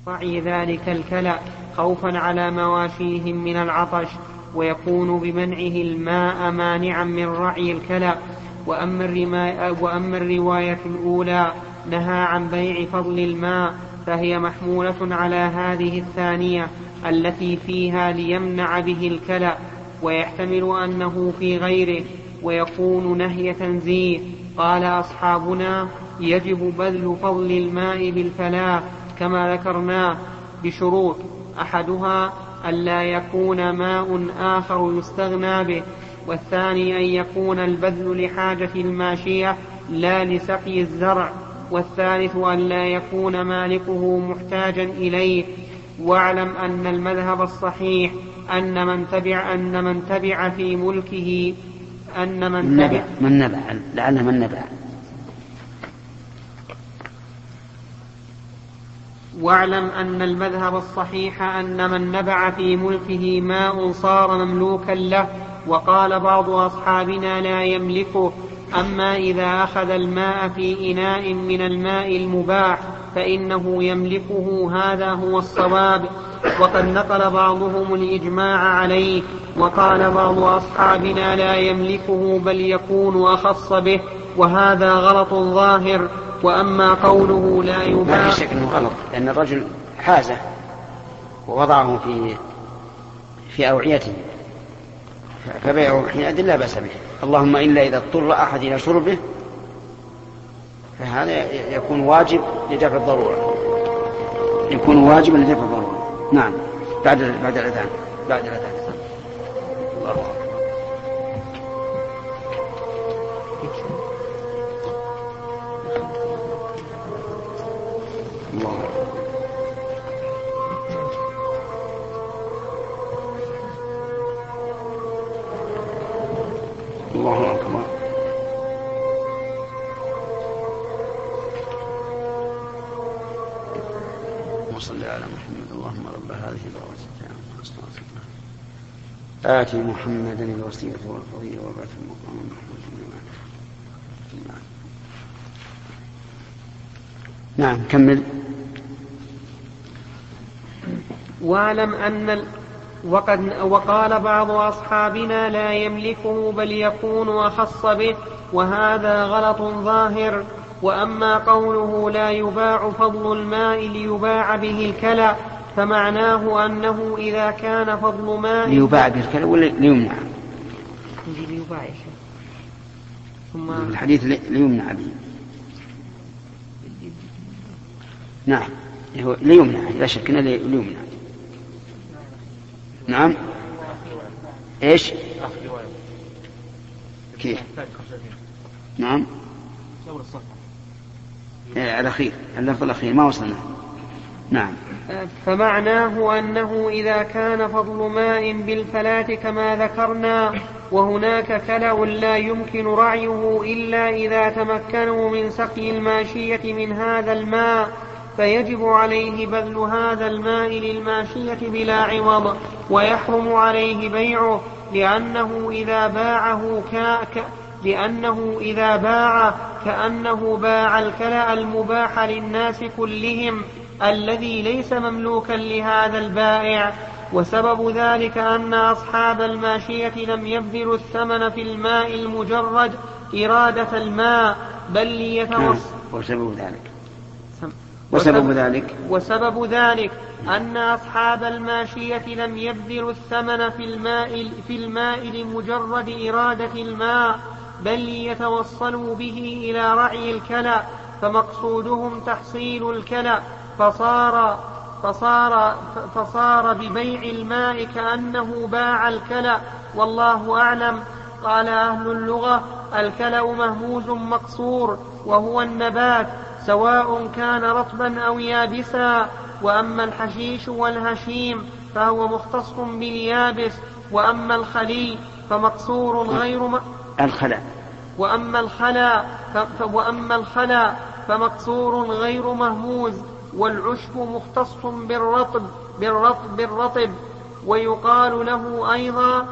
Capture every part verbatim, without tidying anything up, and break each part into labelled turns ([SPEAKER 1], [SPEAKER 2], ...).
[SPEAKER 1] رعي ذلك الكلأ خوفا على مواشيهم من العطش، ويكون بمنعه الماء مانعا من رعي الكلأ. وأما, وأما الرواية الأولى نهى عن بيع فضل الماء فهي محمولة على هذه الثانية التي فيها ليمنع به الكلأ، ويحتمل أنه في غيره ويكون نهي تنزيه. قال أصحابنا يجب بذل فضل الماء بالفلاة كما ذكرناه بشروط، أحدها ألا يكون ماء آخر يستغنى به، والثاني أن يكون البذل لحاجة الماشية لا لسقي الزرع، والثالث أن لا يكون مالكه محتاجا إليه. واعلم أن المذهب الصحيح أن من تبع, أن من تبع في ملكه أن من تبع
[SPEAKER 2] من نبع لعله من نبع
[SPEAKER 1] واعلم أن المذهب الصحيح أن من نبع في ملكه ماء صار مملوكا له، وقال بعض أصحابنا لا يملكه. أما إذا أخذ الماء في إناء من الماء المباح فإنه يملكه، هذا هو الصواب. وقد نقل بعضهم الإجماع عليه، وقال بعض أصحابنا لا يملكه بل يكون أخص به، وهذا غلط ظاهر. وأما قوله لا يباح،
[SPEAKER 2] ما في شك أنه غلط، لأن الرجل حازه ووضعه في في أوعيته، فبيعه حينئذ لا بأس به، اللهم إلا إذا اضطر أحد إلى شربه فهذا يكون واجب لدفع الضرورة، يكون واجبا لدفع الضرورة. نعم. بعد بعد الأذان بعد الأذان الله أكبر. الله الله أكبر. وصل على محمد. اللهم رب هذه الدعوة التامة آتي محمدا الوسيلة والفضيلة وبعث المقام المحمود. نعم كمل.
[SPEAKER 1] واعلم أن ال... وقد وقال بعض أصحابنا لا يملكه بل يكون أخص به، وهذا غلط ظاهر. وأما قوله لا يباع فضل الماء ليباع به الكلى فمعناه أنه إذا كان فضل ماء
[SPEAKER 2] ليباع به الكلى ولا ليمنع؟
[SPEAKER 1] ليباع ثم
[SPEAKER 2] الحديث ليمنع به. نعم ليمنع لا شك أنه ليمنع. نعم إيش كيف؟ نعم الأخير اللفظ الأخير ما وصلنا. نعم.
[SPEAKER 1] فمعناه أنه إذا كان فضل ماء بالفلاة كما ذكرنا وهناك كلأ لا يمكن رعيه إلا إذا تمكنوا من سقي الماشية من هذا الماء فيجب عليه بذل هذا الماء للماشية بلا عوض، ويحرم عليه بيعه، لأنه إذا باعه ك... لأنه إذا باع كأنه باع الكلأ المباح للناس كلهم الذي ليس مملوكا لهذا البائع. وسبب ذلك أن أصحاب الماشية لم يبذلوا الثمن في الماء المجرد إرادة الماء بل ليتوصل.
[SPEAKER 2] وسبب ذلك وسبب ذلك
[SPEAKER 1] وسبب ذلك أن أصحاب الماشية لم يبذلوا الثمن في الماء في الماء لمجرد إرادة الماء بل ليتوصلوا به إلى رعي الكلأ، فمقصودهم تحصيل الكلأ، فصار فصار فصار ببيع الماء كأنه باع الكلأ، والله أعلم. قال أهل اللغة الكلأ مهموز مقصور وهو النبات سواء كان رطبا أو يابسا. وأما الحشيش والهشيم فهو مختص باليابس، وأما الخلي فمقصور غير م...
[SPEAKER 2] الخلا
[SPEAKER 1] وأما الخلا ف... وأما الخلا فمقصور غير مهموز. والعشب مختص بالرطب بالرطب بالرطب ويقال له أيضا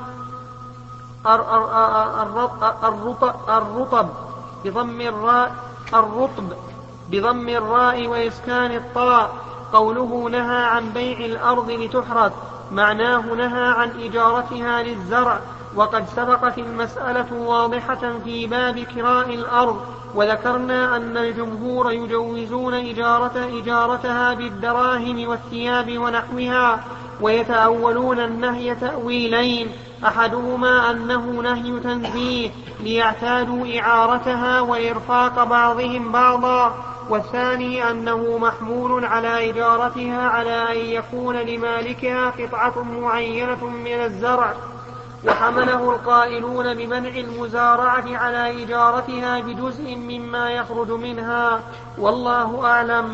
[SPEAKER 1] الرطب بضم الراء الرطب بضم الراء وإسكان الطاء. قوله نهى عن بيع الأرض لتحرث معناه نهى عن إجارتها للزرع، وقد سبقت المسألة واضحة في باب كراء الأرض، وذكرنا أن الجمهور يجوزون إجارة إجارتها بالدراهم والثياب ونحوها، ويتأولون النهي تأويلين: أحدهما أنه نهي تنزيه ليعتادوا إعارتها وإرفاق بعضهم بعضا، والثاني أنه محمول على إجارتها على أن يكون لمالكها قطعة معينة من الزرع، وحمله القائلون بمنع المزارعة على إجارتها بجزء مما يخرج منها، والله أعلم.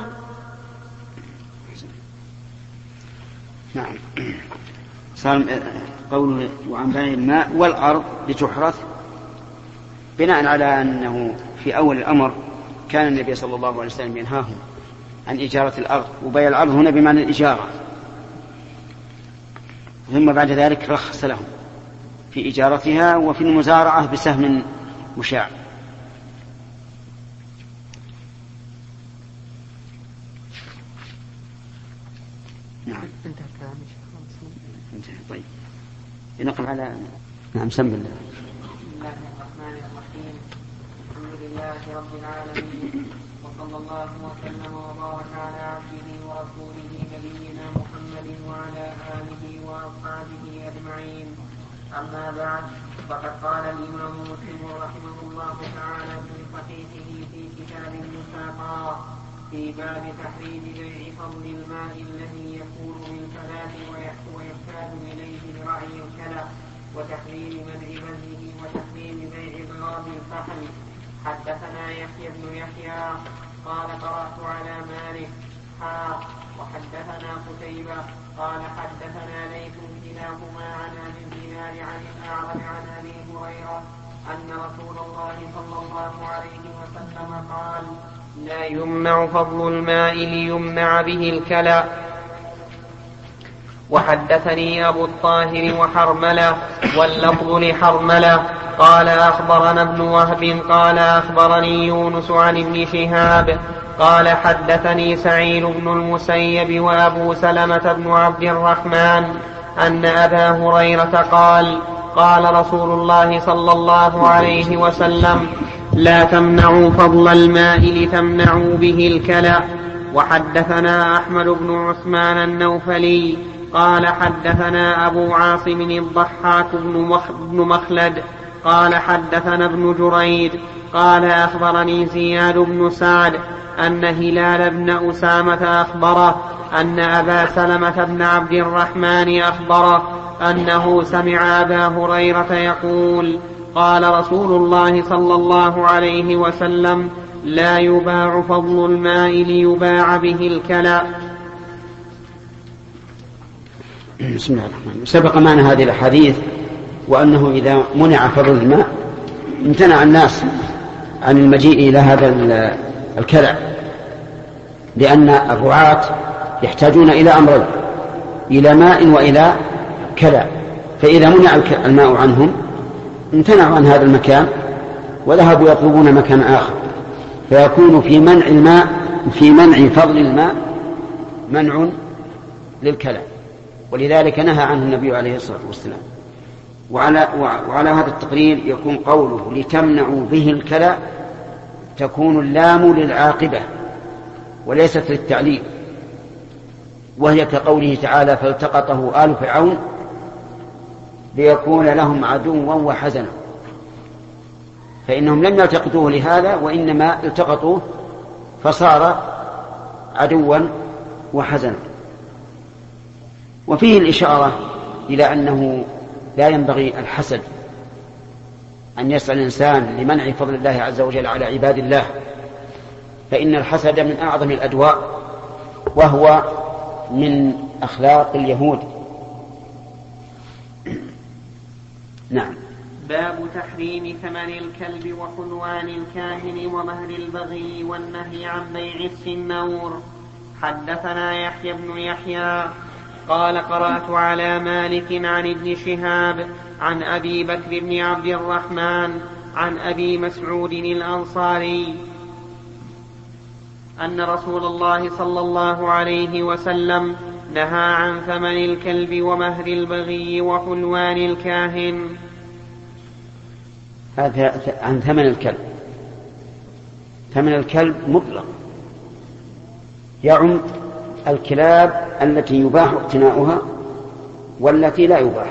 [SPEAKER 2] نعم. صار قوله وعن بيع الماء والأرض لتحرث بناء على أنه في أول الأمر كان النبي صلى الله عليه وسلم ينهاهم عن إجارة الأرض، وبيع الأرض هنا بمعنى الإجارة، ثم بعد ذلك رخص لهم في إجارتها وفي المزارعة بسهم مشاع. نعم. انتهى. طيب نقف على نعم. سم الله.
[SPEAKER 1] بسم الله الرحمن الرحيم. الحمد لله رب العالمين، وصلى الله وسلم وبارك على عبده ورسوله نبينا محمد وعلى آله وأصحابه أجمعين. أما بعد، فقد قال الإمام مسلم رحمه الله تعالى في صحيحه في كتاب المساقات في باب تحريم بيع فضل الماء الذي يكون بالفلاة ويحتاج إليه لرعي الكلى، وتحريم منع بذله، وتحريم بيع ضراب الفحل. حدثنا يحيى بن يحيى قال قرأت على مالك حا وحدثنا قتيبة قال حدثنا ليث كلاهما عن أبي الزناد عن الأعرج عن أبي هريرة أن رسول الله صلى الله عليه وسلم قال: لا يمنع فضل الماء ليمنع به الكلى. وحدثني أبو الطاهر وحرملة واللفظ لحرملة قال أخبرنا ابن وهب قال أخبرني يونس عن ابن شهاب قال حدثني سعيد بن المسيب وأبو سلمة بن عبد الرحمن أن أبا هريرة قال: قال رسول الله صلى الله عليه وسلم: لا تمنعوا فضل الماء لتمنعوا به الكلى. وحدثنا أحمد بن عثمان النوفلي قال حدثنا أبو عاصم الضحاك بن مخلد قال حدثنا ابن جريد قال أخبرني زياد بن سعد أن هلال بن أسامة أخبره أن أبا سلمة بن عبد الرحمن أخبره أنه سمع أبا هريرة يقول: قال رسول الله صلى الله عليه وسلم: لا يباع فضل الماء ليباع به الكلى.
[SPEAKER 2] بسم الله الرحمن الرحيم. سبق معنا هذه الحديث وأنه إذا منع فضل الماء امتنع الناس عن المجيء إلى هذا الكلى، لأن الرعاة يحتاجون إلى أمرين: إلى ماء وإلى كلى، فإذا منع الماء عنهم امتنعوا عن هذا المكان وذهبوا يطلبون مكان آخر، فيكون في منع الماء في منع فضل الماء منع للكلى، ولذلك نهى عنه النبي عليه الصلاة والسلام. وعلى, وعلى هذا التقرير يكون قوله لتمنعوا به الكلى تكون اللام للعاقبة وليست للتعليل، وهي كقوله تعالى: فالتقطه آل فرعون ليكون لهم عدوا وحزنا، فإنهم لم يلتقطوه لهذا وإنما التقطوه فصار عدوا وحزنا. وفيه الإشارة إلى أنه لا ينبغي الحسد، أن يسعى الإنسان لمنع فضل الله عز وجل على عباد الله، فإن الحسد من أعظم الأدواء وهو من أخلاق اليهود. نعم.
[SPEAKER 1] باب تحريم ثمن الكلب وحلوان الكاهن ومهر البغي والنهي عن بيع السنور. حدثنا يحيى بن يحيى قال قرأت على مالك عن ابن شهاب عن أبي بكر بن عبد الرحمن عن أبي مسعود الأنصاري أن رسول الله صلى الله عليه وسلم نهى عن ثمن الكلب ومهر البغي وحلوان الكاهن.
[SPEAKER 2] هذا عن ثمن الكلب. ثمن الكلب مطلق يعم الكلاب التي يباح اقتناؤها والتي لا يباح،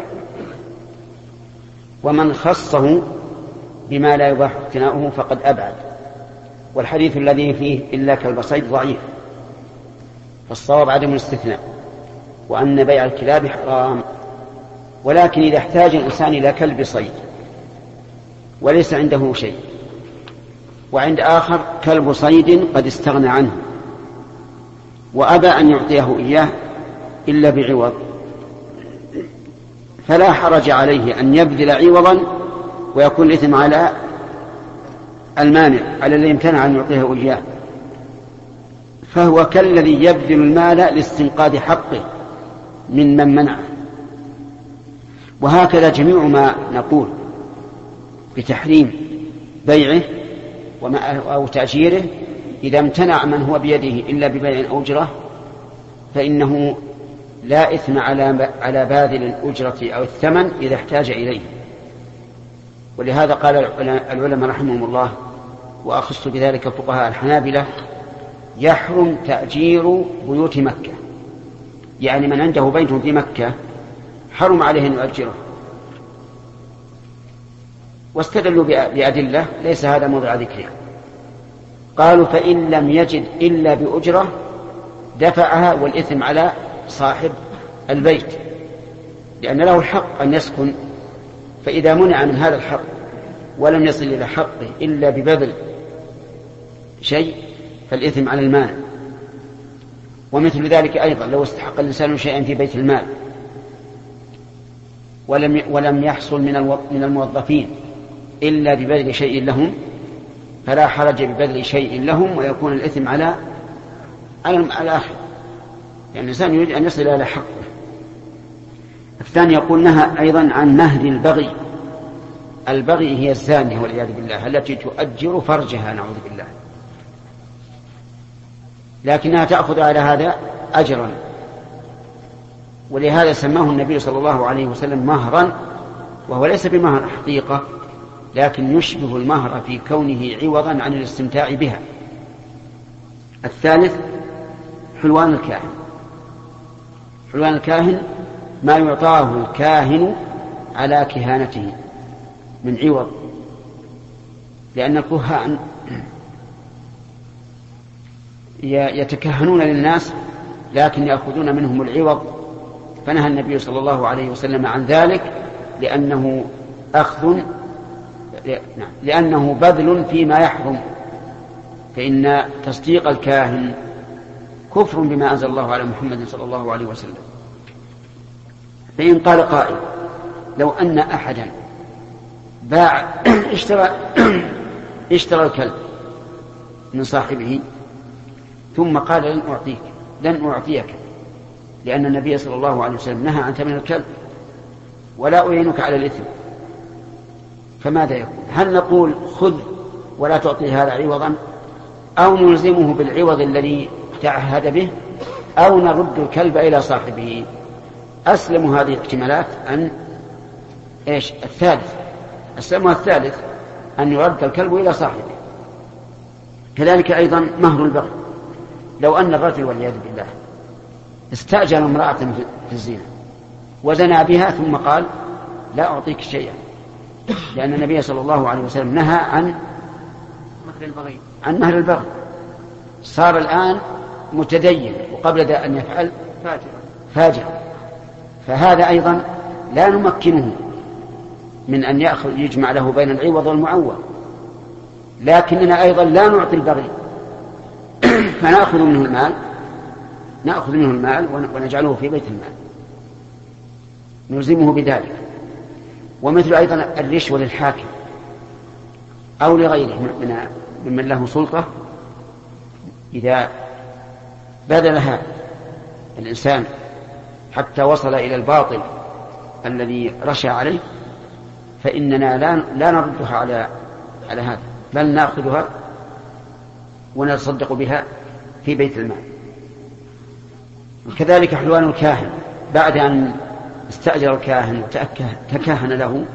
[SPEAKER 2] ومن خصه بما لا يباح اقتناؤه فقد أبعد. والحديث الذي فيه إلا كلب صيد ضعيف، فالصواب عدم الاستثناء، وأن بيع الكلاب حرام. ولكن إذا احتاج الإنسان إلى كلب صيد وليس عنده شيء، وعند آخر كلب صيد قد استغنى عنه وأبى أن يعطيه إياه إلا بعوض، فلا حرج عليه أن يبذل عوضا ويكون الإثم على المانع، على الذي امتنع أن يعطيه إياه، فهو كالذي يبذل المال لاستنقاذ حقه من من منعه. وهكذا جميع ما نقول بتحريم بيعه أو تأجيره إذا امتنع من هو بيده إلا ببيع أو أجرة فإنه لا إثم على على باذل الأجرة أو الثمن إذا احتاج إليه. ولهذا قال العلماء رحمهم الله، وأخص بذلك فقهاء الحنابلة: يحرم تأجير بيوت مكة، يعني من عنده بيت في مكة حرم عليه أن يؤجره. واستدلوا بأدلة ليس هذا موضع ذكرها. قالوا: فإن لم يجد إلا بأجرة دفعها والإثم على صاحب البيت، لأن له الحق أن يسكن، فإذا منع من هذا الحق ولم يصل إلى حقه إلا ببذل شيء فالإثم على المانع. ومثل ذلك أيضا لو استحق الإنسان شيئا في بيت المال ولم ولم يحصل من الموظفين إلا ببذل شيء لهم فلا حرج ببذل شيء لهم ويكون الإثم على على الآخر، يعني الإنسان يريد أن يصل إلى حقه. الثاني يقول: نهى أيضا عن مهر البغي. البغي هي الزانية والعياذ بالله التي تؤجر فرجها، نعوذ بالله، لكنها تأخذ على هذا أجرا، ولهذا سماه النبي صلى الله عليه وسلم مهرا، وهو ليس بمهر حقيقة لكن يشبه المهر في كونه عوضا عن الاستمتاع بها. الثالث حلوان الكاهن. حلوان الكاهن ما يعطاه الكاهن على كهانته من عوض، لأن الكهان يتكهنون للناس لكن يأخذون منهم العوض، فنهى النبي صلى الله عليه وسلم عن ذلك لأنه أخذ لأنه بذل فيما يحرم، فإن تصديق الكاهن كفر بما أنزل الله على محمد صلى الله عليه وسلم. فإن قال قائل: لو أن أحدا باع اشترى اشترى الكلب من صاحبه ثم قال: لن أعطيك لن أعطيك لأن النبي صلى الله عليه وسلم نهى عن ثمن الكلب ولا أعينك على الإثم، فماذا يكون؟ هل نقول خذ ولا تعطي هذا عوضا، أو نلزمه بالعوض الذي تعهد به، أو نرد الكلب إلى صاحبه؟ أسلم هذه الاحتمالات أن إيش الثالث أسلمها الثالث أن يرد الكلب إلى صاحبه. كذلك أيضا مهر البغي. لو أن الرجل والعياذ بالله استأجر امرأة في الزنا وزنى بها ثم قال: لا أعطيك شيئا، لأن النبي صلى الله عليه وسلم نهى عن
[SPEAKER 1] مهر البغي
[SPEAKER 2] عن مهر البغي، صار الآن متدين وقبل أن يفعل
[SPEAKER 1] فاجر
[SPEAKER 2] فاجر فهذا أيضا لا نمكنه من أن يأخذ يجمع له بين العوض والمعوض، لكننا أيضا لا نعطي البغي فنأخذ منه المال نأخذ منه المال ونجعله في بيت المال، نلزمه بذلك. ومثل أيضا الرشوة للحاكم أو لغيره ممن له سلطة، إذا بذلها الإنسان حتى وصل إلى الباطل الذي رشى عليه فإننا لا لا نردها على على هذا، بل نأخذها ونتصدق بها في بيت المال. وكذلك حلوان الكاهن بعد أن استأجر الكاهن وتكهن له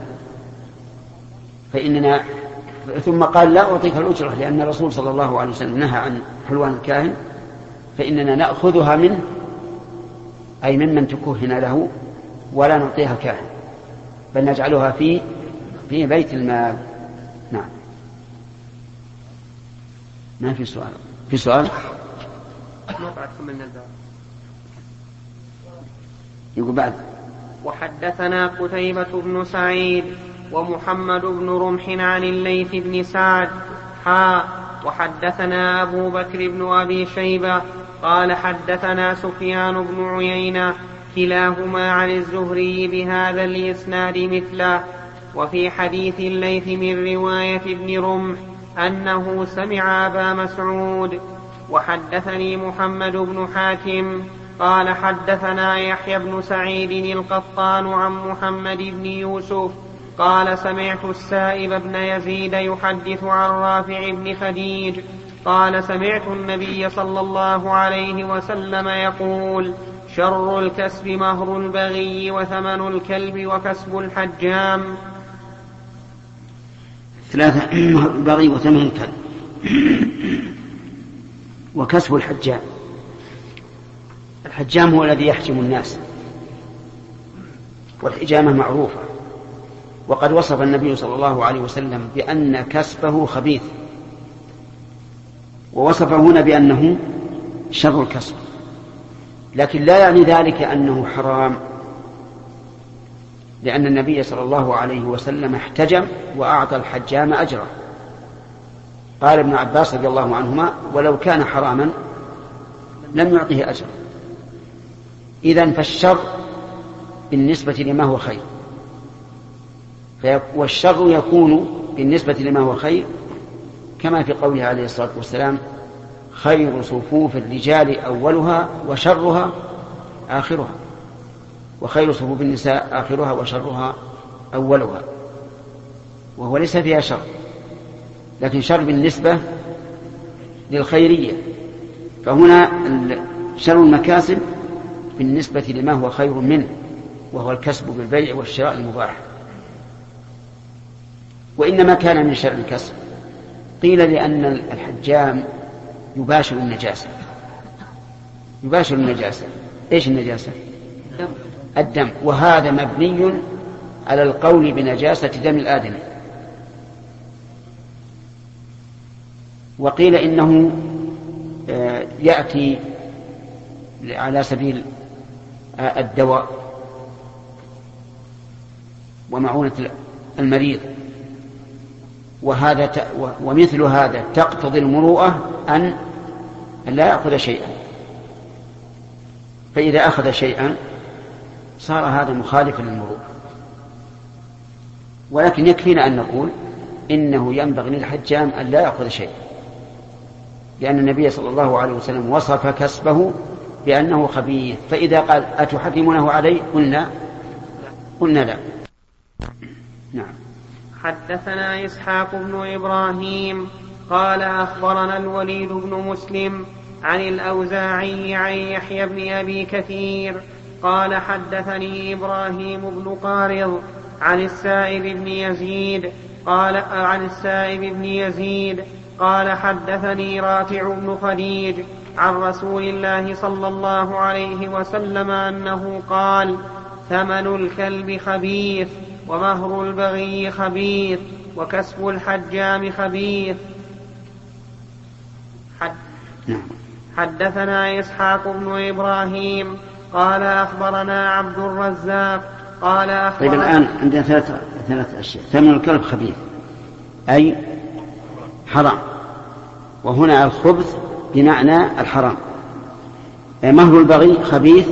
[SPEAKER 2] فإننا ثم قال لا أعطيك الأجرة لأن الرسول صلى الله عليه وسلم نهى عن حلوان الكاهن، فإننا نأخذها منه أي ممن تكهن له ولا نعطيها الكاهن بل نجعلها في في بيت المال. نعم. ما في سؤال؟ في سؤال؟
[SPEAKER 1] ما بعد كملنا الباب.
[SPEAKER 2] يقول بعد.
[SPEAKER 1] وحدثنا قتيبة بن سعيد ومحمد بن رمح عن الليث بن سعد حا وحدثنا أبو بكر بن أبي شيبة قال حدثنا سفيان بن عيينة كلاهما عن الزهري بهذا الإسناد مثله. وفي حديث الليث من رواية ابن رمح أنه سمع أبا مسعود. وحدثني محمد بن حاتم قال حدثنا يحيى بن سعيد القطان عن محمد بن يوسف قال سمعت السائب بن يزيد يحدث عن رافع بن خديج قال سمعت النبي صلى الله عليه وسلم يقول شر الكسب مهر البغي وثمن الكلب وكسب الحجام.
[SPEAKER 2] ثلاثة: البغي وثمن الكلب وكسب الحجام. الحجام هو الذي يحجم الناس، والحجامة معروفة، وقد وصف النبي صلى الله عليه وسلم بأن كسبه خبيث، ووصفه هنا بأنه شر الكسب، لكن لا يعني ذلك أنه حرام، لأن النبي صلى الله عليه وسلم احتجم وأعطى الحجام أجره. قال ابن عباس رضي الله عنهما ولو كان حراما لم يعطه أجر. إذن فالشر بالنسبة لما هو خير، والشر يكون بالنسبة لما هو خير كما في قوله عليه الصلاة والسلام خير صفوف الرجال أولها وشرها آخرها، وخير صفوف النساء آخرها وشرها أولها، وهو ليس فيها شر، لكن شر بالنسبة للخيرية. فهنا شر المكاسب بالنسبة لما هو خير منه، وهو الكسب بالبيع والشراء المباح. وإنما كان من شر الكسب قيل لأن الحجام يباشر النجاسة. يباشر النجاسة. إيش النجاسة؟ الدم، وهذا مبني على القول بنجاسة دم الآدمي. وقيل إنه يأتي على سبيل الدواء ومعونة المريض، وهذا ومثل هذا تقتضي المروءة أن لا يأخذ شيئا، فإذا أخذ شيئا صار هذا مخالفا للمروءة. ولكن يكفينا أن نقول إنه ينبغي للحجام أن لا يأخذ شيئا، لأن النبي صلى الله عليه وسلم وصف كسبه بأنه خبيث، فإذا قال أتحرمونه عليه قلنا قلنا لا. نعم.
[SPEAKER 1] حدثنا إسحاق بن إبراهيم قال أخبرنا الوليد بن مسلم عن الأوزاعي عن يحيى بن أبي كثير قال حدثني إبراهيم بن قارض عن السائب بن يزيد قال عن السائب بن يزيد قال حدثني رافع بن خديج عن رسول الله صلى الله عليه وسلم أنه قال ثمن الكلب خبيث ومهر البغي خبيث وكسب الحجام خبيث. حد حدثنا إسحاق بن إبراهيم قال أخبرنا عبد الرزاق قال أخبرنا.
[SPEAKER 2] طيب الآن عندنا ثلاث ثلاث أشياء. ثمن الكلب خبيث أي حرام، وهنا الخبث بمعنى الحرام. مهر البغي خبيث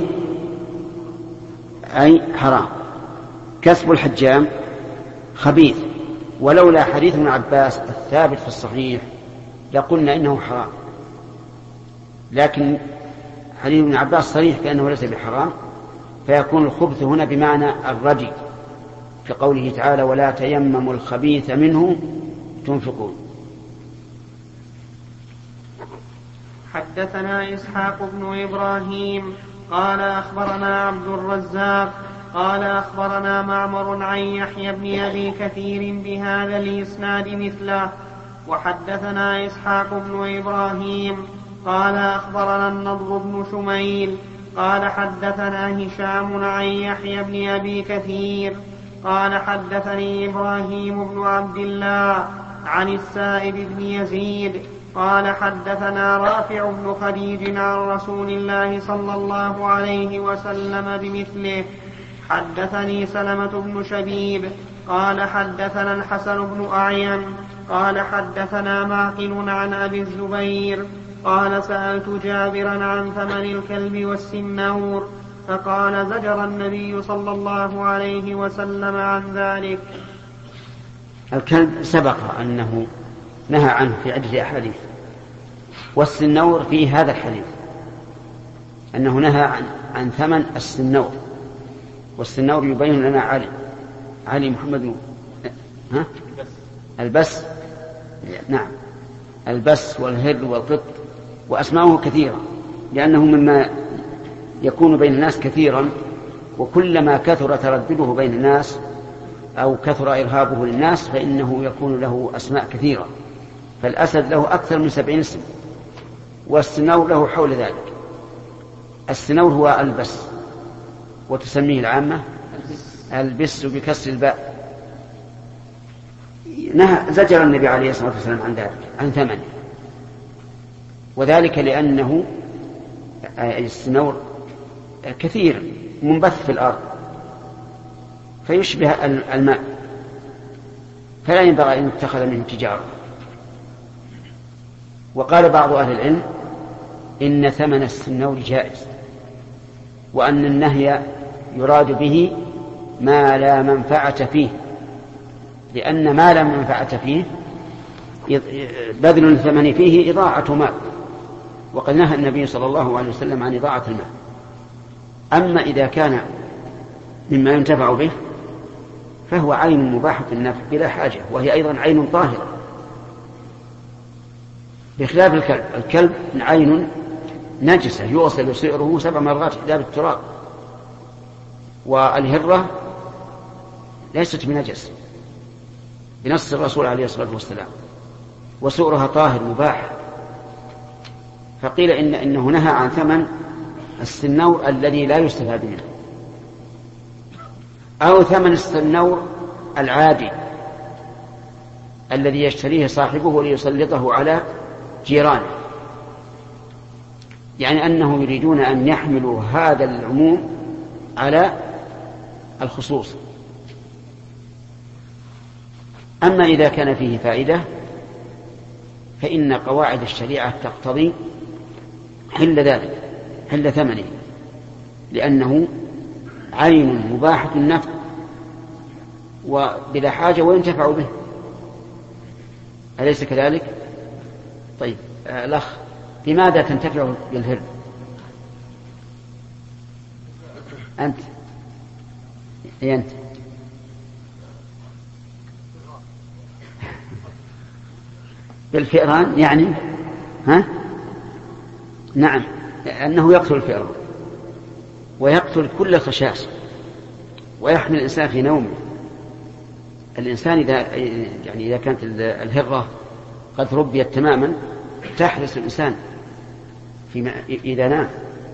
[SPEAKER 2] أي حرام. كسب الحجام خبيث، ولولا حديث ابن عباس الثابت في الصحيح لقلنا إنه حرام، لكن حديث ابن عباس صريح بأنه ليس بحرام، فيكون الخبث هنا بمعنى الردي في قوله تعالى ولا تيمموا الخبيث منه تنفقون.
[SPEAKER 1] حدثنا إسحاق بن إبراهيم قال أخبرنا عبد الرزاق قال أخبرنا معمر عن يحيى بن أبي كثير بهذا الإسناد مثله. وحدثنا إسحاق بن إبراهيم قال أخبرنا النضر بن شميل قال حدثنا هشام عن يحيى بن أبي كثير قال حدثني إبراهيم بن عبد الله عن السائب بن يزيد قال حدثنا رافع بن خديج عن رسول الله صلى الله عليه وسلم بمثله. حدثني سلمة بن شبيب قال حدثنا الحسن بن أعين قال حدثنا معقل عن أبي الزبير قال سألت جابرا عن ثمن الكلب والسنور فقال زجر النبي صلى الله عليه وسلم عن ذلك.
[SPEAKER 2] الكلب سبق أنه نهى عنه في عدة أحاديث، والسنور في هذا الحديث أنه نهى عن, عن ثمن السنور. والسنور يبين لنا علي علي محمد ها؟ البس نعم البس والهر والقط وأسماؤه كثيرة، لأنه مما يكون بين الناس كثيرا، وكلما كثر تردده بين الناس أو كثر إرهابه للناس فإنه يكون له أسماء كثيرة. فالأسد له أكثر من سبعين اسم، والسنور له حول ذلك. السنور هو البس، وتسميه العامة البس بكسر الباء. نهى زجر النبي عليه الصلاة والسلام عن ذلك عن ثمنه، وذلك لأنه السنور كثير منبث في الأرض فيشبه الماء، فلا ينبغي أن يتخذ منه تجارة. وقال بعض أهل العلم إن ثمن السنور جائز، وأن النهي يراد به ما لا منفعة فيه، لأن ما لا منفعة فيه بذل الثمن فيه إضاعة مال، وقد نهى النبي صلى الله عليه وسلم عن إضاعة المال. أما إذا كان مما ينتفع به فهو عين مباحة النفع بلا حاجة، وهي أيضا عين طاهرة، بخلاف الكلب. الكلب عين نجسة يوصل سعره سبع مرات حداب التراب، والهرة ليست بنجس بنص الرسول عليه الصلاة والسلام، وسعرها طاهر مباح. فقيل إن إنه نهى عن ثمن السنور الذي لا يستفاد منه، أو ثمن السنور العادي الذي يشتريه صاحبه ليسلطه على جيرانه، يعني أنه يريدون أن يحملوا هذا العموم على الخصوص. أما إذا كان فيه فائدة فإن قواعد الشريعة تقتضي حل ذلك حل ثمنه، لأنه عين مباحة النفع وبلا حاجة وينتفع به، أليس كذلك؟ طيب آه الأخ، لماذا تنتفع بالهر؟ أنت إيه أنت بالفئران يعني ها؟ نعم، أنه يقتل الفئران ويقتل كل خشاش ويحمي الإنسان في نومه. الإنسان إذا يعني إذا كانت الهرة قد ربيت تماما تحرس الإنسان في إذا نام،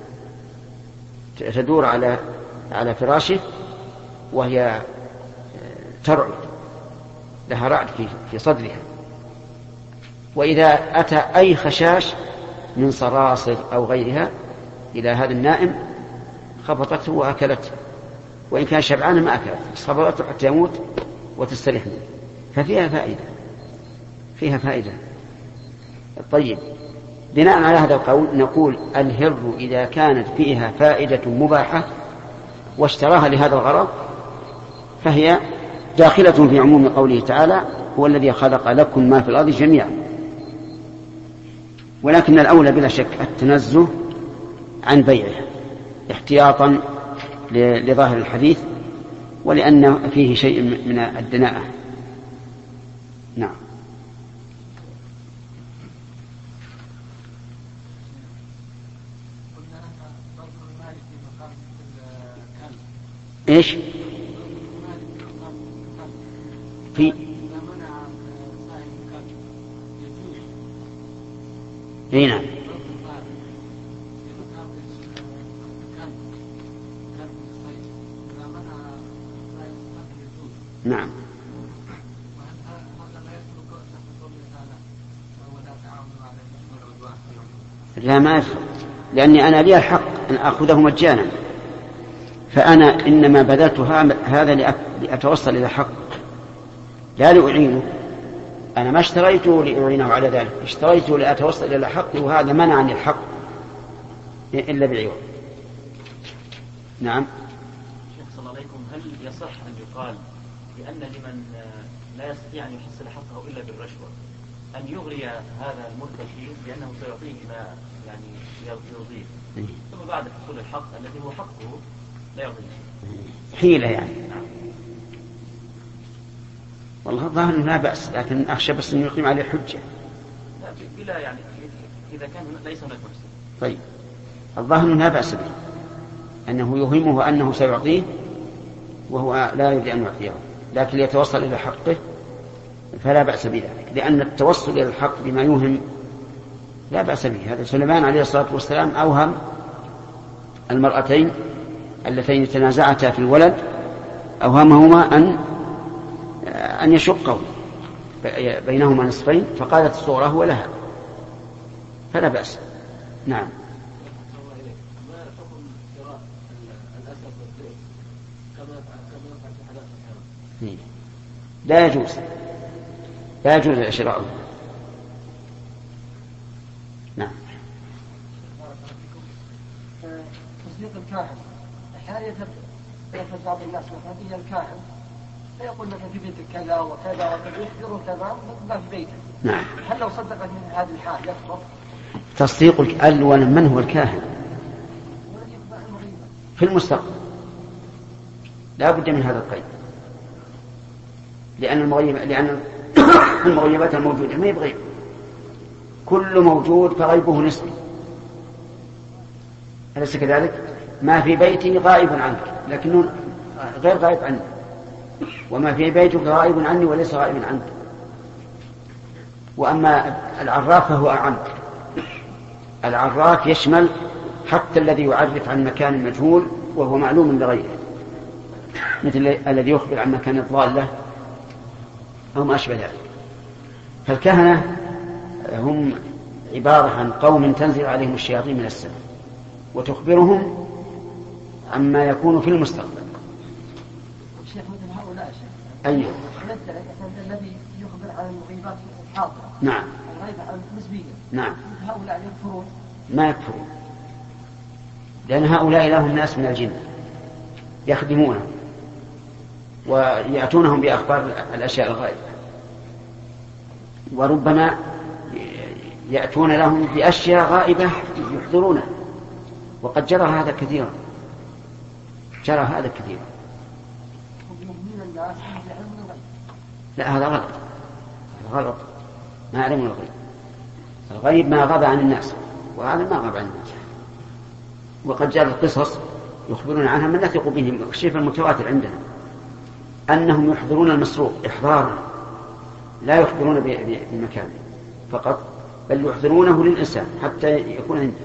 [SPEAKER 2] تدور على على فراشه وهي ترعد، لها رعد في في صدرها، وإذا أتى أي خشاش من صراصر أو غيرها إلى هذا النائم خبطته وأكلته، وإن كان شبعانا ما أكلته، صبرته حتى يموت وتستريح منه. ففيها فائدة فيها فائدة. طيب، بناء على هذا القول نقول الهر إذا كانت فيها فائدة مباحة واشتراها لهذا الغرض فهي داخلة في عموم قوله تعالى هو الذي خلق لكم ما في الأرض جميعا. ولكن الأولى بلا شك التنزه عن بيعه احتياطا لظاهر الحديث ولأن فيه شيء من الدناءة. نعم. إيش؟ في اي نعم. نعم. لا ما يدخل، لأني أنا لي الحق أن أخذه مجانا، فأنا إنما بذلت هذا لأتوصل إلى الحق لا لأعينه. أنا ما اشتريته لأعينه على ذلك، اشتريته لأتوصل إلى الحق، وهذا منع عن الحق إلا بعيوه. نعم.
[SPEAKER 3] شيخ صلى الله عليكم، هل يصح أن يقال بأن لمن لا يستطيع أن يحصل حقه إلا بالرشوة أن يغري هذا المرتشي بأنه سيعطيه ما يعني يرضيه، ثم بعد حصول الحق الذي هو حقه لا يرضيه؟
[SPEAKER 2] حيلة يعني. والله ظاهر لا بأس، لكن أخشى بس أن يقيم عليه حجة.
[SPEAKER 3] لا بلا يعني إذا كان ليس هناك مفسد.
[SPEAKER 2] طيب الظاهر لا بأس به، أنه يهمه أنه سيعطيه وهو لا يريد أن يعطيه، لكن يتوصل إلى حقه فلا بأس بذلك، لأن التوصل إلى الحق بما يوهم لا بأس به. هذا سليمان عليه الصلاة والسلام أوهم المرأتين اللتين تنازعتا في الولد، أوهمهما أن أن يشقوا بينهما نصفين، فقالت الصغرى هو لها، فلا بأس. نعم. لا يجوز، لا يجوز شراؤه. نعم.
[SPEAKER 4] تصديق الكاهن أحيانا يلفت بعض الناس مثلا إلى الكاهن فيقول لك في بيتك كذا وكذا ويخبره كذا ما في بيتك.
[SPEAKER 2] نعم.
[SPEAKER 4] هل لو صدق من هذه الحال يكفر؟
[SPEAKER 2] تصديق الأول من هو الكاهن في المستقبل لا بد من هذا القيد، لأن المغيب لأن المغيبات الموجودة ما يبغي، كل موجود فغيبه نسبي، أليس كذلك؟ ما في بيتي غائب عنك لكنه غير غائب عني، وما في بيتك غائب عني وليس غائب عنك. وأما العراف فهو أعم، العراف يشمل حتى الذي يعرف عن مكان مجهول وهو معلوم لغيره، مثل الذي يخبر عن مكان الضالة أو ما أشبه ذلك. فالكهنة هم عبارة عن قوم تنزل عليهم الشياطين من السماء وتخبرهم عما يكون في المستقبل.
[SPEAKER 4] الشيخ مثل هؤلاء الشيخ
[SPEAKER 2] أيوه.
[SPEAKER 4] مثل الذي يخبر عن المغيبات الحاضرة.
[SPEAKER 2] نعم.
[SPEAKER 4] الغيب عن نسبية.
[SPEAKER 2] نعم.
[SPEAKER 4] هؤلاء يكفرون؟
[SPEAKER 2] ما يكفرون، لأن هؤلاء لهم ناس من الجن يخدمونهم ويأتونهم بأخبار الأشياء الغائبة، وربما يأتون لهم بأشياء غائبة يحضرونها، وقد جرى هذا كثيرا، جرى هذا كثيرا. لا هذا غلط، غلط، ما يعلمون الغيب. الغيب ما غاب عن الناس، وهذا ما غاب عن الناس. وقد جاء القصص يخبرون عنها من نثق بهم، الشيء المتواتر عندنا أنهم يحضرون المسروق إحضارا، لا يخبرون بمكانه فقط، بل يحضرونه للإنسان حتى يكون عنده.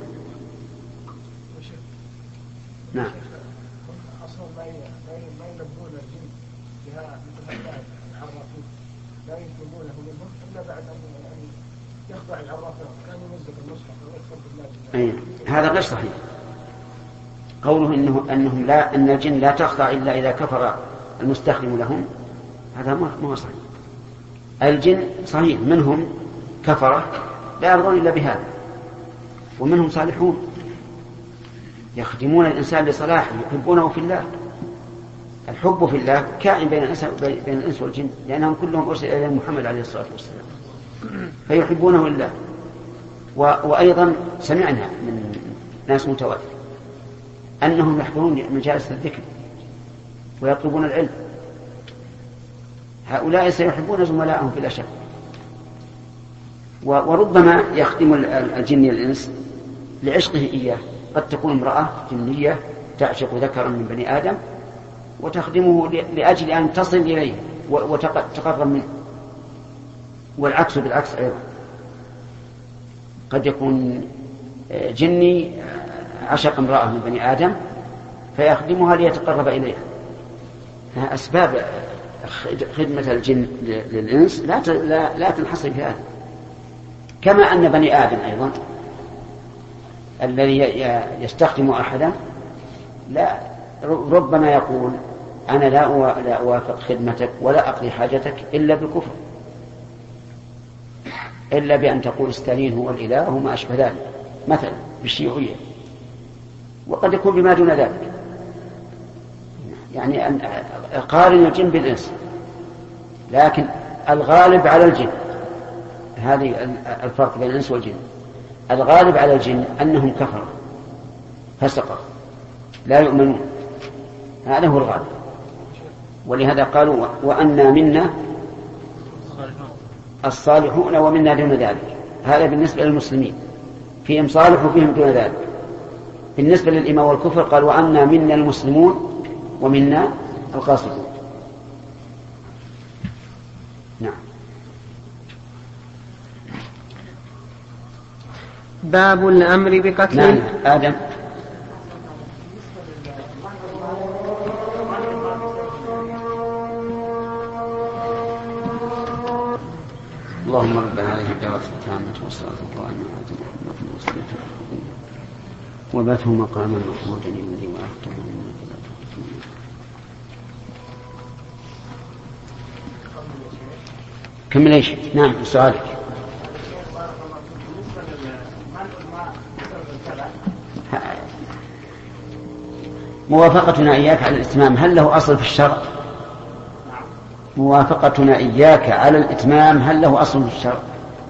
[SPEAKER 2] نعم.
[SPEAKER 4] أصلا ما ينبون الجن بها مثل هؤلاء العرافين، لا ينبونه منهم إلا بعد أن يخضع العرافين كان يمزق المصحف ويكفر بالله.
[SPEAKER 2] أي هذا غير صحيح. قوله إنه أنهم لا أن الجن لا تخضع إلا إذا كفر المستخدم لهم، هذا ما هو صحيح. الجن صحيح منهم كفرة لا يرضون إلا بهذا، ومنهم صالحون يخدمون الإنسان لصلاحه يحبونه في الله. الحب في الله كائن بين الإنس بين الإنس والجن، لأنهم كلهم أرسل إلى محمد عليه الصلاة والسلام فيحبونه لله. وأيضا سمعنا من ناس متواتر أنهم يحضرون مجالس الذكر ويطلبون العلم، هؤلاء سيحبون زملائهم في الأشد. وربما يخدم الجن الإنس لعشقه إياه، قد تكون امرأة جنية تعشق ذكرا من بني آدم وتخدمه لأجل أن تصل إليه وتقرب منه. والعكس بالعكس أيضا، قد يكون جني عشق امرأة من بني آدم فيخدمها ليتقرب إليها. أسباب خدمة الجن للإنس لا لا لا تنحصر في هذا. كما أن بني آدم أيضا الذي يستخدم أحدا لا ربما يقول أنا لا أوافق خدمتك ولا أقضي حاجتك إلا بالكفر، إلا بأن تقول استالين هو الإله وما أشبه ذلك، مثلا بالشيوعية، وقد يكون بما دون ذلك. يعني أن قارن الجن بالإنس، لكن الغالب على الجن، هذه الفرق بين الإنس والجن، الغالب على الجن أنهم كفروا فسقوا لا يؤمنون، هذا هو الغالب. ولهذا قالوا وأنا منا الصالحون ومنا دون ذلك. هذا بالنسبة للمسلمين، فيهم صالح وفيهم دون ذلك. بالنسبة للإيمان والكفر قال وأنا منا المسلمون ومنا القاسطون. نعم.
[SPEAKER 1] باب الأمر بقتل.
[SPEAKER 2] نعم. آدم. اللهم ربنا عليه الدعوة التامة والصلاة القائمة على محمد وصحبه وبعثه مقاما محمودا الذي وعدته انك لا تخلف. كمل ايش؟ نعم سؤالك. موافقتنا إياك على الإتمام هل له أصل في الشرع؟ موافقتنا إياك على الإتمام هل له أصل في الشرع؟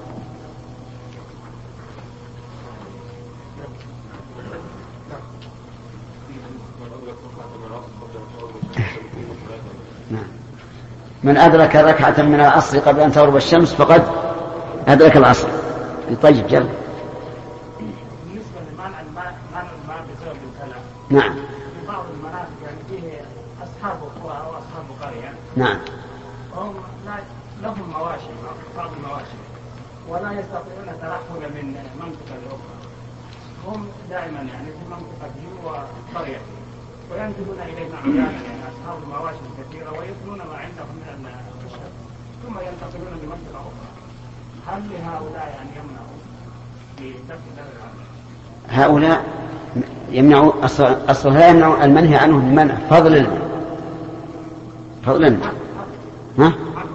[SPEAKER 2] من أدرك ركعة من العصر قبل أن تغرب الشمس فقد أدرك العصر. طيب جل.
[SPEAKER 4] بالنسبة لمنع الماء بسبب الكلام.
[SPEAKER 2] نعم.
[SPEAKER 4] في بعض المناطق يعني فيه أصحاب قرى أو أصحاب قرية.
[SPEAKER 2] نعم.
[SPEAKER 4] هم لهم مواشي بعض المواشي ولا يستطيعون الترحل من منطقة لأخرى. هم دائما يعني في منطقتهم وقريتهم وينتهون إلينا عيانا يعني أصحاب المواشي الكثيرة ويبنون ما عندهم من الخشب ثم ينتقلون لمنطقة أخرى. هل لهؤلاء يعني يمنعوا في دفع ذلك؟
[SPEAKER 2] هؤلاء يمنعوا أصلا لا يمنعوا المنهي عنهم منع فضل الماء. فضل الماء. ها؟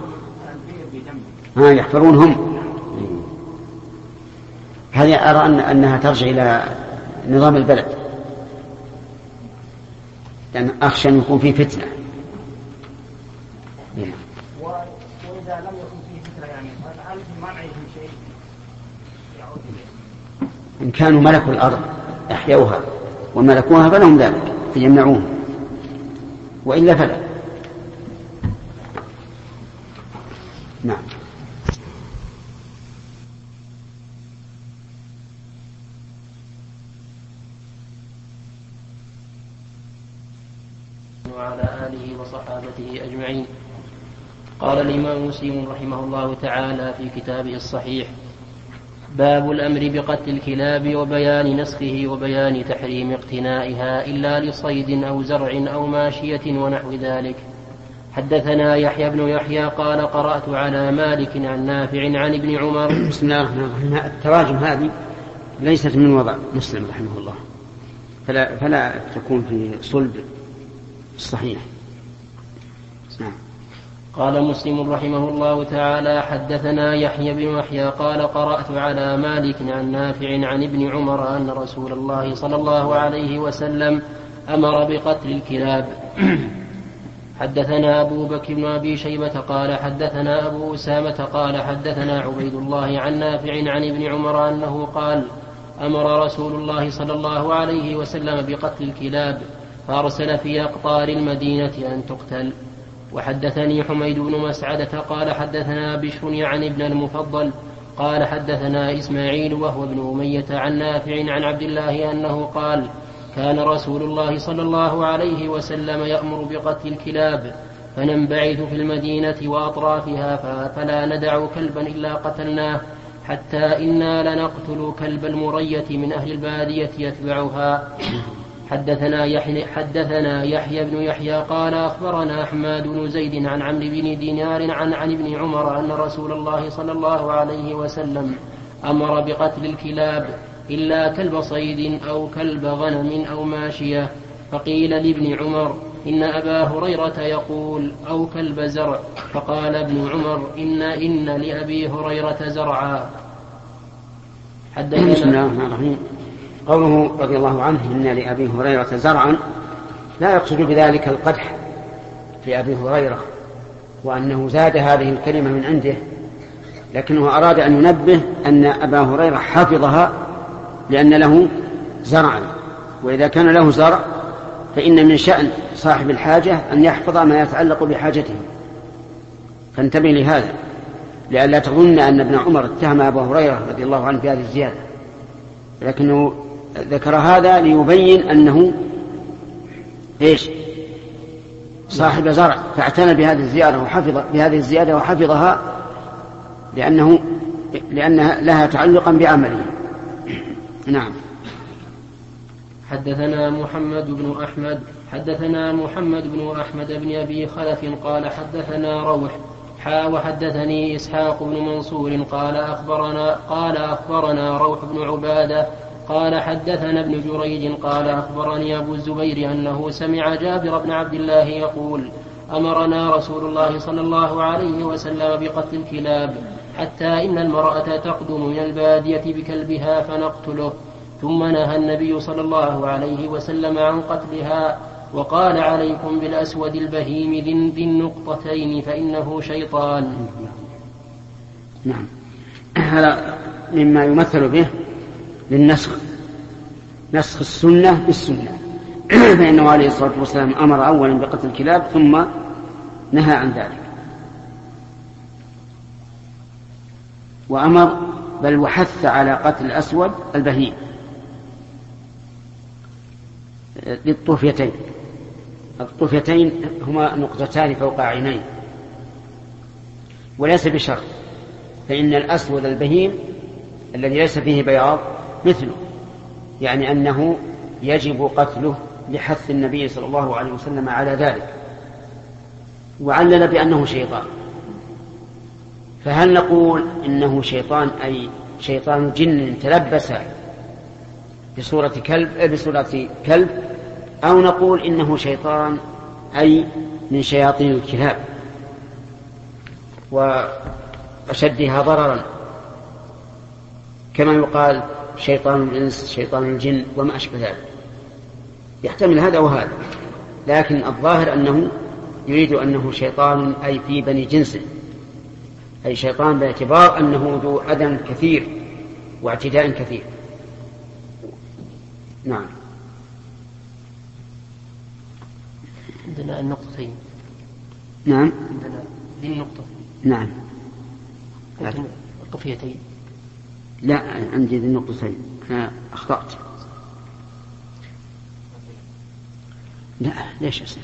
[SPEAKER 2] ها يحفرون هم. هذه أرى أن أنها ترجع إلى نظام البلد، لأن أخشى أن يكون فيه فتنة.
[SPEAKER 4] وإذا لم يكن فيه فتنة يعني هل في منعهم شيء يعود إليه؟
[SPEAKER 2] إن كانوا ملكوا الأرض أحيوها وملكوها فلهم ذلك يمنعوهم، وإلا فلا. نعم.
[SPEAKER 5] وعلى آله وصحابته أجمعين. قال الإمام مسلم رحمه الله تعالى في كتابه الصحيح: باب الأمر بقتل الكلاب وبيان نسخه وبيان تحريم اقتنائها إلا لصيد أو زرع أو ماشية ونحو ذلك. حدثنا يحيى بن يحيى قال قرأت على مالك عن نافع عن ابن عمر.
[SPEAKER 2] بسم الله الرحمن الرحيم. التراجم هذه ليست من وضع مسلم رحمه الله، فلا, فلا تكون في صلب الصحيح. نعم.
[SPEAKER 5] قال مسلم رحمه الله تعالى: حدثنا يحيى بن يحيى قال قرأت على مالك عن نافع عن ابن عمر أن رسول الله صلى الله عليه وسلم أمر بقتل الكلاب. حدثنا أبو بكر بن أبي شيبة قال حدثنا أبو أسامة قال حدثنا عبيد الله عن نافع عن ابن عمر أنه قال: أمر رسول الله صلى الله عليه وسلم بقتل الكلاب فأرسل في أقطار المدينة أن تقتل. وحدثني حميد بن مسعدة قال حدثنا بشر عن ابن المفضل قال حدثنا إسماعيل وهو ابن أمية عن نافع عن عبد الله أنه قال: كان رسول الله صلى الله عليه وسلم يأمر بقتل الكلاب فننبعث في المدينة وأطرافها فلا ندع كلبا إلا قتلناه حتى إنا لنقتل كلب المرية من أهل البادية يتبعها. حدثنا يحيى, حدثنا يحيى بن يحيى قال أخبرنا حماد بن زيد عن عمرو بن دينار عن, عن ابن عمر أن رسول الله صلى الله عليه وسلم أمر بقتل الكلاب إلا كلب صيد أو كلب غنم أو ماشية. فقيل لابن عمر إن أبا هريرة يقول أو كلب زرع، فقال ابن عمر إن إن لأبي هريرة زرعا.
[SPEAKER 2] حدثنا بسم الله الرحمن الرحيم. قوله رضي الله عنه إن لأبي هريرة زرعا لا يقصد بذلك القدح في أبي هريرة وأنه زاد هذه الكلمة من عنده، لكنه أراد أن ينبه أن أبا هريرة حفظها لأن له زرعا، وإذا كان له زرع فإن من شأن صاحب الحاجة أن يحفظ ما يتعلق بحاجته، فانتبه لهذا لئلا تظن أن ابن عمر اتهم أبا هريرة رضي الله عنه بهذه الزيادة، لكنه ذكر هذا ليبين أنه إيش صاحب زرع فاعتنى بهذه الزيادة وحفظ بهذه الزيادة وحفظها لأنه لأنها لها تعلقا بعمله. نعم.
[SPEAKER 5] حدثنا محمد بن أحمد حدثنا محمد بن أحمد بن أبي خلف قال حدثنا روح حا وحدثني إسحاق بن منصور قال أخبرنا قال أخبرنا روح بن عبادة قال حدثنا ابن جريج قال أخبرني أبو الزبير أنه سمع جابر بن عبد الله يقول أمرنا رسول الله صلى الله عليه وسلم بقتل الكلاب حتى إن المرأة تقدم من البادية بكلبها فنقتله، ثم نهى النبي صلى الله عليه وسلم عن قتلها وقال عليكم بالأسود البهيم ذي النقطتين فإنه شيطان.
[SPEAKER 2] نعم. هذا مما يمثل به للنسخ، نسخ السنة بالسنة، فإنه عليه الصلاة والسلام أمر أولا بقتل الكلاب ثم نهى عن ذلك، وأمر بل وحث على قتل الأسود البهيم للطوفيتين. الطوفيتين هما نقطتان فوق عينين وليس بشرط، فإن الأسود البهيم الذي ليس فيه بياض مثله، يعني أنه يجب قتله لحث النبي صلى الله عليه وسلم على ذلك، وعلل بأنه شيطان. فهل نقول إنه شيطان أي شيطان جن تلبس بصورة كلب بصورة كلب، أو نقول إنه شيطان أي من شياطين الكلاب وأشدها ضررا، كما يقال شيطان الإنس شيطان الجن وما أشبه ذلك، يحتمل هذا وهذا، لكن الظاهر أنه يريد أنه شيطان أي في بني جنسه، أي شيطان باعتبار أنه ذو أذى كثير واعتداء كثير. نعم.
[SPEAKER 5] عندنا النقطتين.
[SPEAKER 2] نعم.
[SPEAKER 5] عندنا ذي النقطة.
[SPEAKER 2] نعم.
[SPEAKER 5] الطفيتين.
[SPEAKER 2] لا عندي ذي النقطتين، أنا أخطأت. لا ليش أسأل؟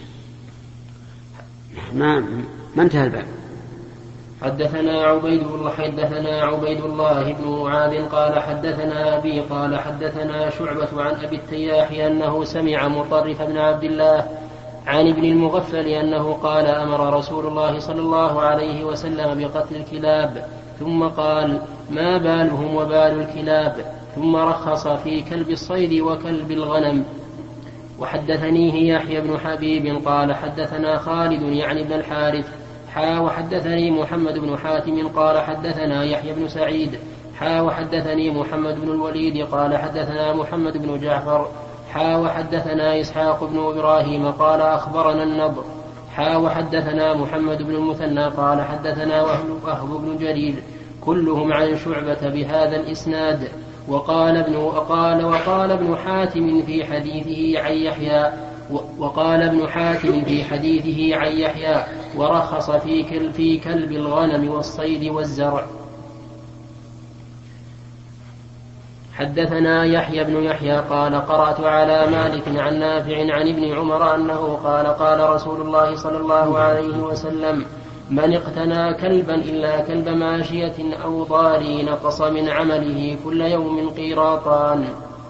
[SPEAKER 2] ما ما انتهى الباب.
[SPEAKER 5] حدثنا عبيد الله حدثنا عبيد الله بن معاذ قال حدثنا أبي قال حدثنا شعبة عن أبي التياح أنه سمع مطرف بن عبد الله عن ابن المغفل أنه قال أمر رسول الله صلى الله عليه وسلم بقتل الكلاب، ثم قال ما بالهم وبال الكلاب، ثم رخص في كلب الصيد وكلب الغنم. وحدثنيه يحيى بن حبيب قال حدثنا خالد يعني بن الحارث حا وحدثني محمد بن حاتم قال حدثنا يحيى بن سعيد حا وحدثني محمد بن الوليد قال حدثنا محمد بن جعفر حا وحدثنا إسحاق بن إبراهيم قال أخبرنا النضر حا وحدثنا محمد بن المثنى قال حدثنا وهب بن جرير كلهم عن شعبة بهذا الإسناد. وقال ابن وقال وقال ابن حاتم في حديثه عن يحيى وقال ابن حاتم في حديثه عن يحيى ورخص في كلب, في كلب الغنم والصيد والزرع. حدثنا يحيى بن يحيى قال قرأت على مالك عن نافع عن ابن عمر أنه قال قال رسول الله صلى الله عليه وسلم من اقتنى كلبا إلا كلب ماشية أو ضاري نقص من عمله كل يوم قيراطان.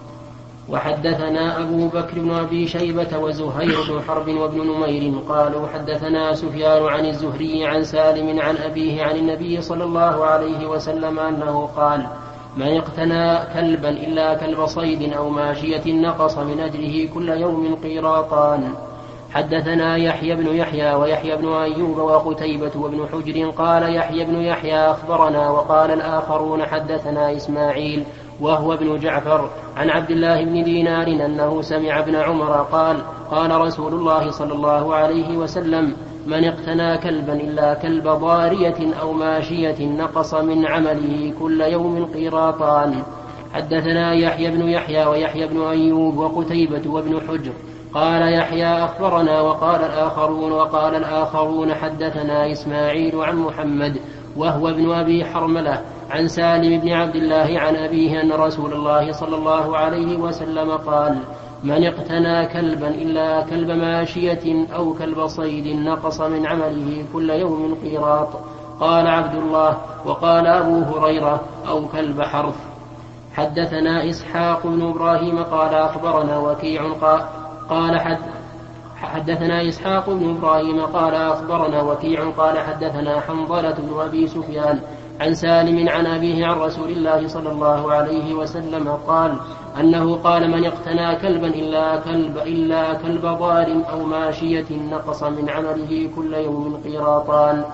[SPEAKER 5] وحدثنا أبو بكر بن أبي شيبة وزهير بن حرب وابن نمير قالوا حدثنا سفيان عن الزهري عن سالم عن أبيه عن النبي صلى الله عليه وسلم أنه قال من اقتنى كلبا إلا كلب صيد أو ماشية نقص من أجره كل يوم قيراطان. حدثنا يحيى بن يحيى ويحيى بن أيوب وقتيبة وابن حجر قال يحيى بن يحيى أخبرنا وقال الآخرون حدثنا إسماعيل وهو ابن جعفر عن عبد الله بن دينار أنه سمع ابن عمر قال قال رسول الله صلى الله عليه وسلم من اقتنى كلبا إلا كلب ضارية أو ماشية نقص من عمله كل يوم قيراطان. حدثنا يحيى بن يحيى ويحيى بن أيوب وقتيبة وابن حجر قال يحيى أخبرنا وقال الآخرون وقال الآخرون حدثنا إسماعيل عن محمد وهو ابن أبي حرملة عن سالم بن عبد الله عن أبيه أن رسول الله صلى الله عليه وسلم قال من اقتنى كلبا إلا كلب ماشية أو كلب صيد نقص من عمله كل يوم قيراط. قال عبد الله وقال أبو هريرة أو كلب حرث. حدثنا إسحاق بن إبراهيم قال أخبرنا وكيع قال حد حدثنا إسحاق بن إبراهيم قال أخبرنا وكيع قال حدثنا حنظلة بن أبي سفيان عن سالم عن أبيه عن رسول الله صلى الله عليه وسلم قال أنه قال من اقتنى كلبا إلا كلب إلا كلب ضار أو ماشية نقص من عمله كل يوم قيراطان.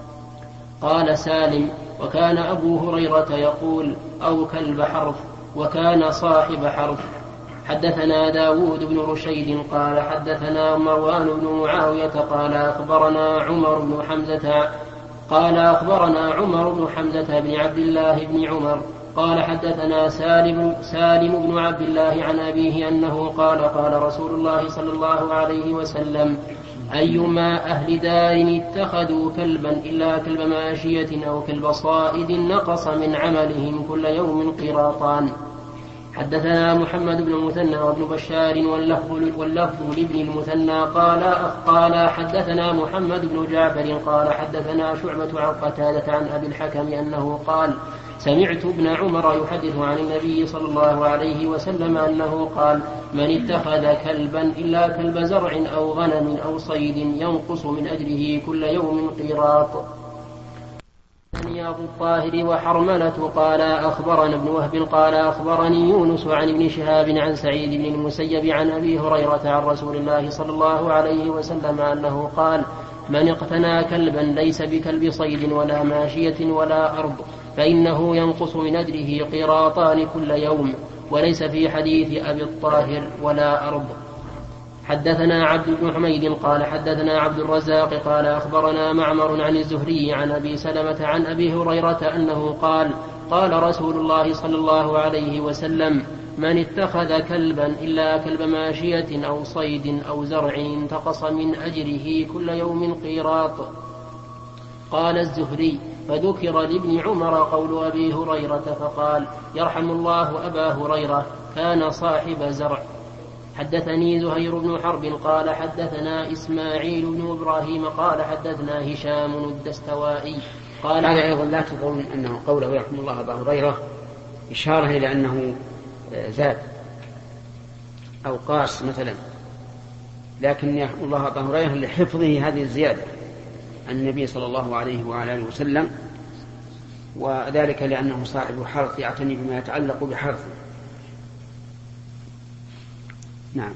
[SPEAKER 5] قال سالم وكان أبو هريرة يقول أو كلب حرث وكان صاحب حرث. حدثنا داود بن رشيد قال حدثنا مروان بن معاوية قال أخبرنا عمر بن حمزة قال أخبرنا عمر بن حمزة بن عبد الله بن عمر قال حدثنا سالم, سالم بن عبد الله عن أبيه أنه قال قال رسول الله صلى الله عليه وسلم أيما أهل دار اتخذوا كلبا إلا كلب ماشية أو كلب صائد نقص من عملهم كل يوم قيراطان. حدثنا محمد بن المثنى وابن بشار واللفظ لابن المثنى قال قال حدثنا محمد بن جعفر قال حدثنا شعبة عن قتادة عن أبي الحكم أنه قال سمعت ابن عمر يحدث عن النبي صلى الله عليه وسلم أنه قال من اتخذ كلبا إلا كلب زرع أو غنم أو صيد ينقص من أجره كل يوم قيراط. أبو الطاهر وحرملة قال أخبرنا ابن وهب قال أخبرني يونس عن ابن شهاب عن سعيد بن المسيب عن أبي هريرة عن رسول الله صلى الله عليه وسلم أنه قال من اقتنى كلبا ليس بكلب صيد ولا ماشية ولا أرض فإنه ينقص من أجره قيراطان كل يوم. وليس في حديث أبي الطاهر ولا أرض. حدثنا عبد بن حميد قال حدثنا عبد الرزاق قال أخبرنا معمر عن الزهري عن أبي سلمة عن أبي هريرة أنه قال قال رسول الله صلى الله عليه وسلم من اتخذ كلبا إلا كلب ماشية أو صيد أو زرع انتقص من أجره كل يوم قيراط. قال الزهري فذكر لابن عمر قول أبي هريرة فقال يرحم الله أبا هريرة كان صاحب زرع. حدثني زهير بن حرب قال حدثنا إسماعيل بن إبراهيم قال حدثنا هشام الدستوائي قال
[SPEAKER 2] هذا أيضا لا تظن أنه قوله يرحم الله أبا هريرة إشارة إلى أنه زاد أو قاس مثلا، لكن يرحم الله أبا هريرة لحفظه هذه الزيادة عن النبي صلى الله عليه وعلى آله وسلم، وذلك لأنه صاحب حرث يعتني بما يتعلق بحرثه. نعم.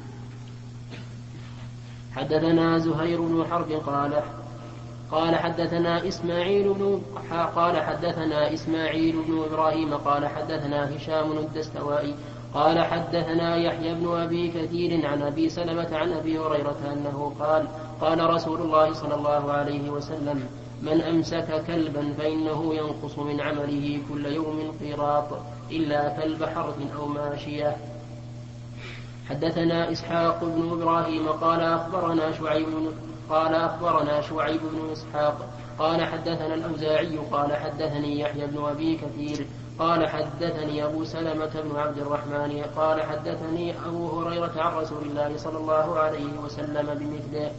[SPEAKER 5] حدثنا زهير بن حرب قال قال حدثنا إسماعيل بن قال حدثنا إسماعيل بن إبراهيم قال حدثنا هشام الدستوائي قال حدثنا يحيى بن أبي كثير عن أبي سلمة عن أبي هريرة أنه قال قال رسول الله صلى الله عليه وسلم من أمسك كلبا فإنه ينقص من عمله كل يوم قيراط إلا كلب حرث أو ماشية. حدثنا إسحاق بن إبراهيم قال أخبرنا شعيب قال أخبرنا شعيب بن إسحاق قال حدثنا الأوزاعي قال حدثني يحيى بن أبي كثير قال حدثني أبو سلمة بن عبد الرحمن قال حدثني أبو هريرة عن رسول الله صلى الله عليه وسلم بمثله.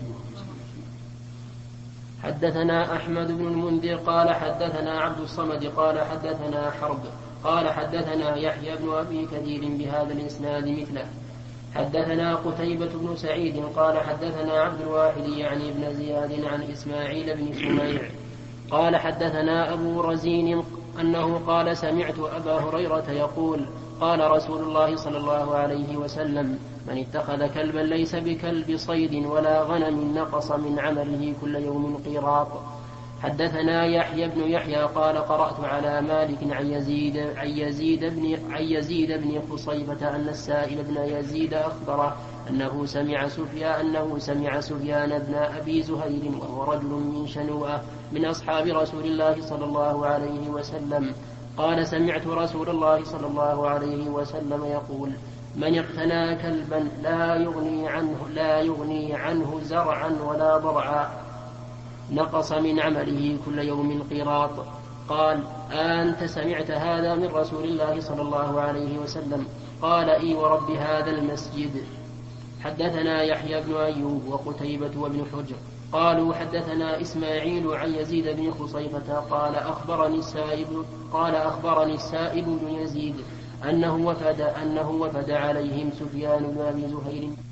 [SPEAKER 5] حدثنا أحمد بن المنذر قال حدثنا عبد الصمد قال حدثنا حرب قال حدثنا يحيى بن أبي كثير بهذا الإسناد مثله. حدثنا قتيبة بن سعيد قال حدثنا عبد الواحد يعني بن زياد عن إسماعيل بن سميع قال حدثنا أبو رزين أنه قال سمعت أبا هريرة يقول قال رسول الله صلى الله عليه وسلم من اتخذ كلبا ليس بكلب صيد ولا غنم نقص من عمله كل يوم قيراط. حدثنا يحيى بن يحيى قال قرأت على مالك عن يزيد عن يزيد بن عن يزيد بن خصيبة أن السائل بن يزيد أخبره أنه سمع سفيان أنه سمع سفيان بن أبي زهير وهو رجل من شنوءة من أصحاب رسول الله صلى الله عليه وسلم قال سمعت رسول الله صلى الله عليه وسلم يقول من اقتنى كلبا لا يغني عنه لا يغني عنه زرعا ولا ضرعا نقص من عمله كل يوم قيراط. قال أنت سمعت هذا من رسول الله صلى الله عليه وسلم؟ قال إي ورب هذا المسجد. حدثنا يحيى بن أيوب وقتيبة وابن حجر قالوا حدثنا إسماعيل عن يزيد بن خصيفة قال أخبرني السائب قال أخبرني السائب بن يزيد أنه وفد أنه وفد عليهم سفيان بن أبي زهير